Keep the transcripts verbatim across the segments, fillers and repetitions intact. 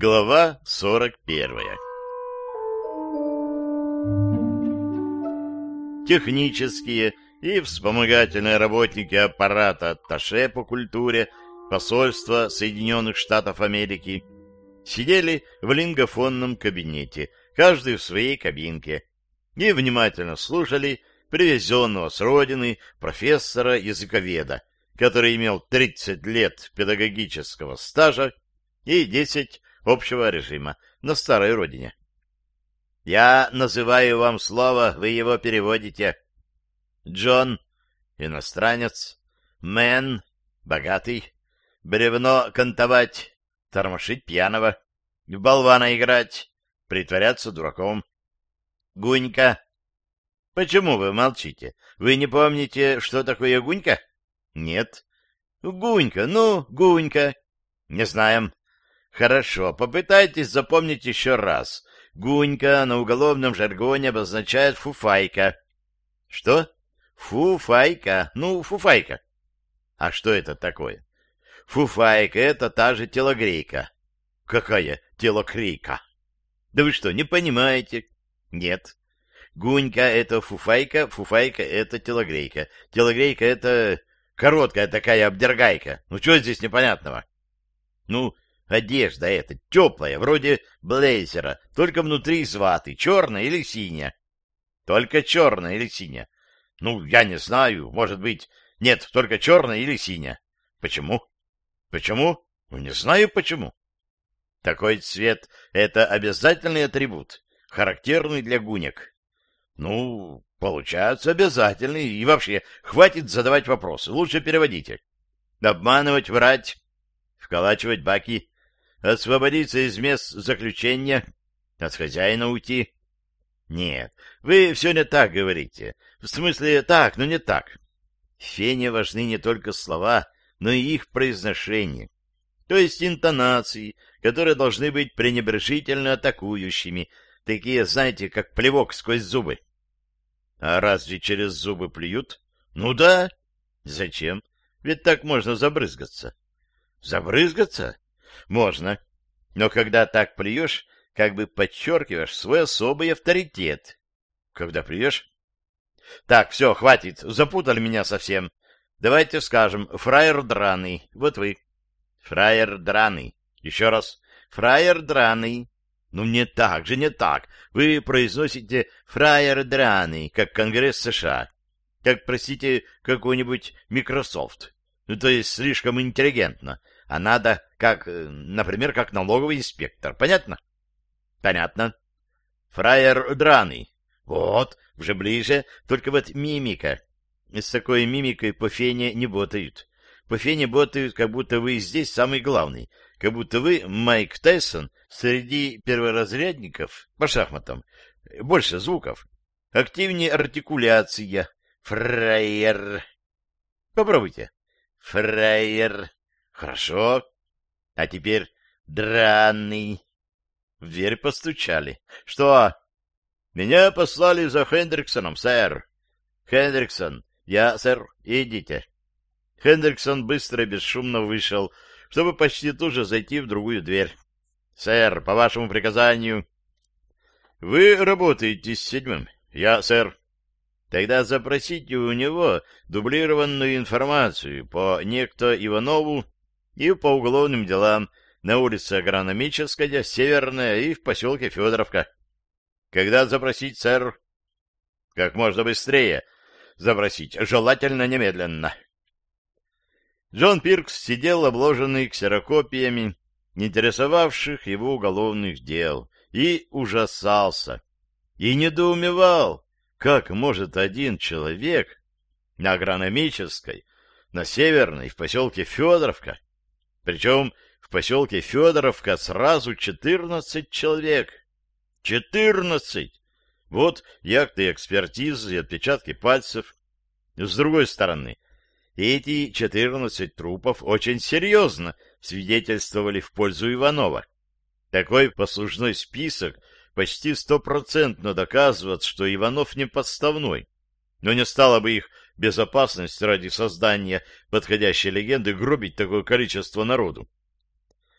Глава сорок первая. Технические и вспомогательные работники аппарата атташе по культуре посольства Соединенных Штатов Америки сидели в лингофонном кабинете, каждый в своей кабинке, и внимательно слушали привезенного с родины профессора-языковеда, который имел тридцать лет педагогического стажа и десять общего режима на старой родине. Я называю вам слово, вы его переводите. Джон — иностранец, мэн — богатый, бревно — кантовать, тормошить пьяного, в болвана играть, притворяться дураком. Гунька. Почему вы молчите? Вы не помните, что такое Гунька? Нет. Гунька, ну, Гунька. Не знаем. Хорошо, попытайтесь запомнить еще раз. Гунька на уголовном жаргоне обозначает фуфайка. Что? Фуфайка. Ну, фуфайка. А что это такое? Фуфайка — это та же телогрейка. Какая телогрейка? Да вы что, не понимаете? Нет. Гунька — это фуфайка, фуфайка — это телогрейка. Телогрейка — это короткая такая обдергайка. Ну, что здесь непонятного? Ну, одежда эта теплая, вроде блейзера, только внутри из ваты, черная или синяя. Только черная или синяя. Ну, я не знаю, может быть... Нет, только черная или синяя. Почему? Почему? Ну, не знаю почему. Такой цвет — это обязательный атрибут, характерный для гунек. Ну, получается, обязательный. И вообще, хватит задавать вопросы, лучше переводите. Обманывать, врать, вколачивать баки, освободиться из мест заключения, от хозяина уйти. Нет, вы все не так говорите. В смысле, так, но не так. В фене важны не только слова, но и их произношение. То есть интонации, которые должны быть пренебрежительно атакующими, такие, знаете, как плевок сквозь зубы. А разве через зубы плюют? Ну да. Зачем? Ведь так можно забрызгаться. Забрызгаться? Можно. Но когда так плюешь, как бы подчеркиваешь свой особый авторитет. Когда плюешь? Так, все, хватит, запутали меня совсем. Давайте скажем, фраер драный. Вот вы. Фраер драный. Еще раз. Фраер драный. Ну, не так же, не так. Вы произносите «фраер драный», как Конгресс США. Как, простите, какой-нибудь Microsoft. Ну, то есть слишком интеллигентно. А надо, как, например, как налоговый инспектор. Понятно? Понятно. Фраер драный. Вот, уже ближе, только вот мимика. С такой мимикой по фене не ботают. По фене ботают, как будто вы здесь самый главный. Как будто вы Майк Тайсон среди перворазрядников по шахматам. Больше звуков. Активнее артикуляция. Фраер. Попробуйте. Фраер. Хорошо. А теперь драный. В дверь постучали. Что? Меня послали за Хендриксоном, сэр. Хендриксон. Я, сэр. Идите. Хендриксон быстро и бесшумно вышел, чтобы почти тут же зайти в другую дверь. — Сэр, по вашему приказанию... — Вы работаете с седьмым? — Я, сэр. — Тогда запросите у него дублированную информацию по некто Иванову и по уголовным делам на улице Агрономическая, Северная и в поселке Федоровка. — Когда запросить, сэр? — Как можно быстрее запросить, желательно немедленно. Джон Пиркс сидел обложенный ксерокопиями интересовавших его уголовных дел и ужасался, и недоумевал, как может один человек на Агрономической, на Северной, в поселке Федоровка, причем в поселке Федоровка сразу четырнадцать человек. Четырнадцать! Вот и акты экспертизы, и отпечатки пальцев. С другой стороны, эти четырнадцать трупов очень серьезно свидетельствовали в пользу Иванова. Такой послужной список почти стопроцентно доказывает, что Иванов не подставной, но не стало бы их безопасность ради создания подходящей легенды гробить такое количество народу.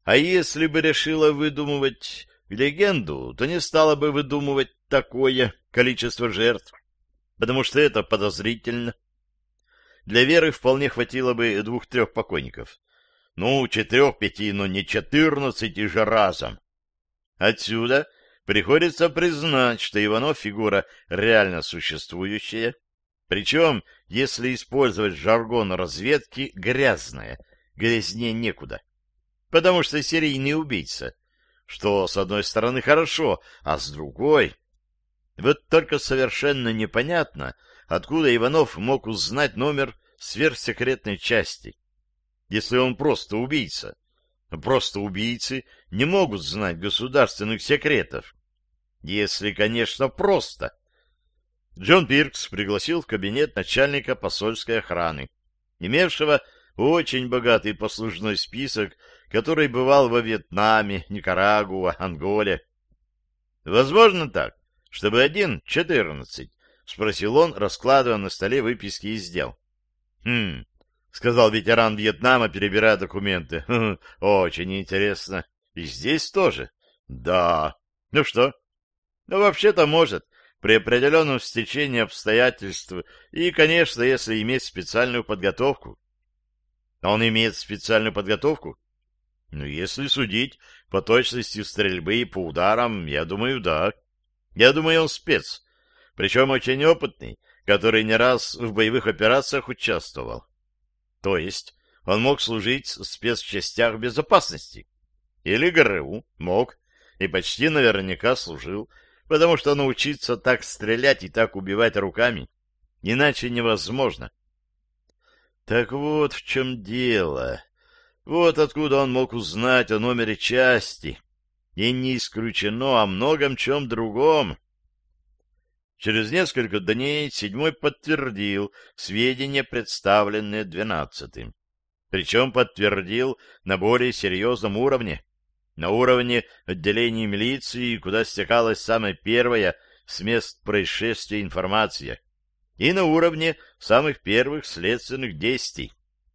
А если бы решила выдумывать легенду, то не стала бы выдумывать такое количество жертв, потому что это подозрительно. Для Веры вполне хватило бы двух-трех покойников. Ну, четырех-пяти, но не четырнадцати же разом. Отсюда приходится признать, что Иванов фигура реально существующая, причем, если использовать жаргон разведки, грязная, грязнее некуда. Потому что серийный убийца, что, с одной стороны, хорошо, а с другой... Вот только совершенно непонятно, откуда Иванов мог узнать номер сверхсекретной части, если он просто убийца. Просто убийцы не могут знать государственных секретов. Если, конечно, просто. Джон Пиркс пригласил в кабинет начальника посольской охраны, имевшего очень богатый послужной список, который бывал во Вьетнаме, Никарагуа, Анголе. Возможно так, чтобы один четырнадцать, — спросил он, раскладывая на столе выписки из дел. — Хм, — сказал ветеран Вьетнама, перебирая документы. — Очень интересно. И здесь тоже? — Да. — Ну что? — Ну, вообще-то может, при определенном стечении обстоятельств и, конечно, если иметь специальную подготовку. — Он имеет специальную подготовку? — Ну, если судить по точности стрельбы и по ударам, я думаю, да. Я думаю, он спец, причем очень опытный, который не раз в боевых операциях участвовал. То есть он мог служить в спецчастях безопасности. Или ГРУ мог, и почти наверняка служил, потому что научиться так стрелять и так убивать руками иначе невозможно. Так вот в чем дело. Вот откуда он мог узнать о номере части. И не исключено о многом чем другом. Через несколько дней седьмой подтвердил сведения, представленные двенадцатым. Причем подтвердил на более серьезном уровне. На уровне отделений милиции, куда стекалась самая первая с мест происшествия информация. И на уровне самых первых следственных действий.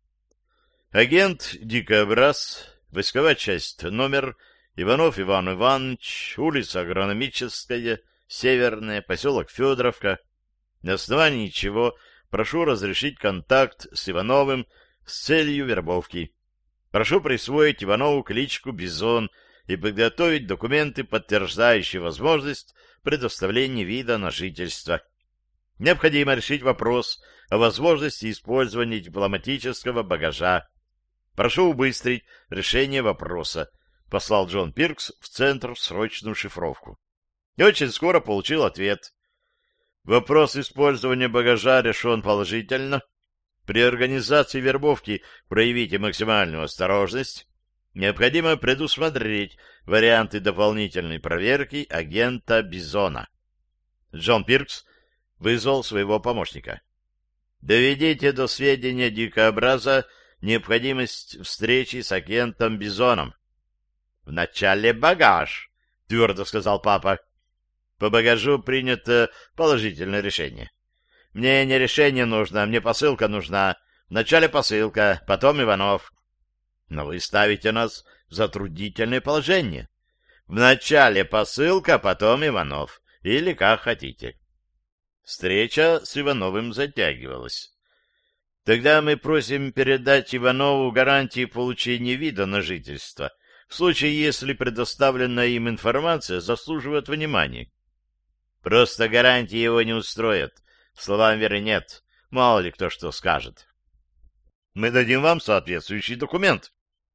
Агент Дикобраз, войсковая часть номер Иванов Иван Иванович, улица Агрономическая, Северная, поселок Федоровка, на основании чего прошу разрешить контакт с Ивановым с целью вербовки. Прошу присвоить Иванову кличку Бизон и подготовить документы, подтверждающие возможность предоставления вида на жительство. Необходимо решить вопрос о возможности использования дипломатического багажа. Прошу убыстрить решение вопроса. Послал Джон Пиркс в центр срочную шифровку. И очень скоро получил ответ. Вопрос использования багажа решен положительно. При организации вербовки проявите максимальную осторожность. Необходимо предусмотреть варианты дополнительной проверки агента Бизона. Джон Пиркс вызвал своего помощника. Доведите до сведения Дикобраза необходимость встречи с агентом Бизоном. — Вначале багаж, — твердо сказал папа. По багажу принято положительное решение. Мне не решение нужно, мне посылка нужна. Вначале посылка, потом Иванов. Но вы ставите нас в затруднительное положение. Вначале посылка, потом Иванов. Или как хотите. Встреча с Ивановым затягивалась. Тогда мы просим передать Иванову гарантии получения вида на жительство, в случае, если предоставленная им информация заслуживает внимания. Просто гарантии его не устроят. Словам Веры нет. Мало ли кто что скажет. Мы дадим вам соответствующий документ.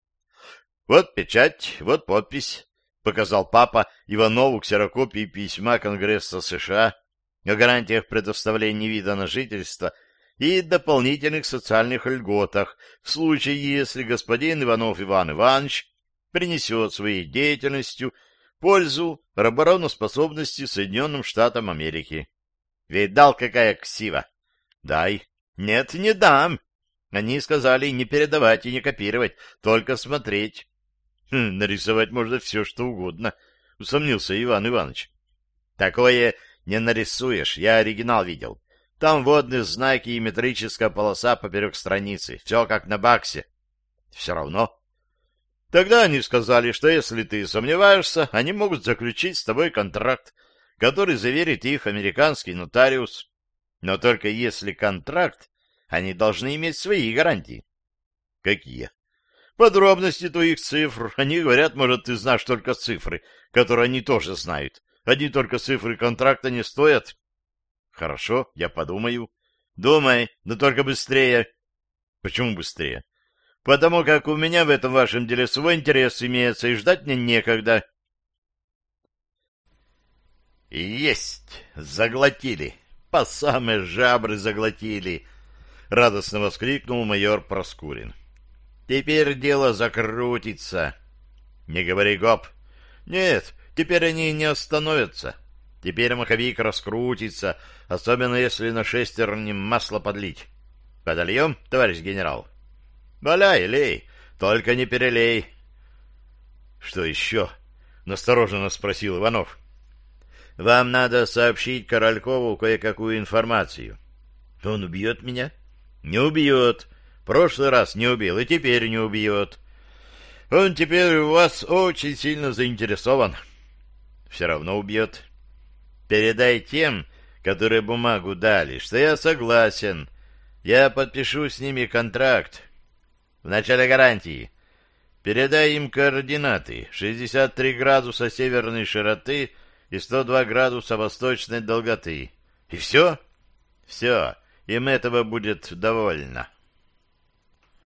Вот печать, вот подпись, — показал папа Иванову ксерокопии письма Конгресса США о гарантиях предоставления вида на жительство и дополнительных социальных льготах в случае, если господин Иванов Иван Иванович принесет своей деятельностью пользу обороноспособности Соединенным Штатам Америки. Видал, какая ксива? Дай. Нет, не дам. Они сказали не передавать и не копировать, только смотреть. Хм, нарисовать можно все, что угодно, усомнился Иван Иванович. Такое не нарисуешь, я оригинал видел. Там водные знаки и метрическая полоса поперек страницы. Все как на баксе. Все равно. Тогда они сказали, что если ты сомневаешься, они могут заключить с тобой контракт, который заверит их американский нотариус. Но только если контракт, они должны иметь свои гарантии. Какие? Подробности твоих цифр. Они говорят, может, ты знаешь только цифры, которые они тоже знают. Одни только цифры контракта не стоят. Хорошо, я подумаю. Думай, но только быстрее. Почему быстрее? Потому как у меня в этом вашем деле свой интерес имеется, и ждать мне некогда. Есть! Заглотили! По самые жабры заглотили! Радостно воскликнул майор Проскурин. Теперь дело закрутится. Не говори гоп. Нет, теперь они не остановятся. Теперь маховик раскрутится, особенно если на шестерни масло подлить. Подольем, товарищ генерал? Валяй, лей, только не перелей. Что еще? Настороженно спросил Иванов. Вам надо сообщить Королькову кое-какую информацию. Он убьет меня? Не убьет. В прошлый раз не убил, и теперь не убьет. Он теперь у вас очень сильно заинтересован. Все равно убьет. Передай тем, которые бумагу дали, что я согласен. Я подпишу с ними контракт. В начале гарантии. Передай им координаты. шестьдесят три градуса северной широты и сто два градуса восточной долготы. И все? Все. Им этого будет довольно.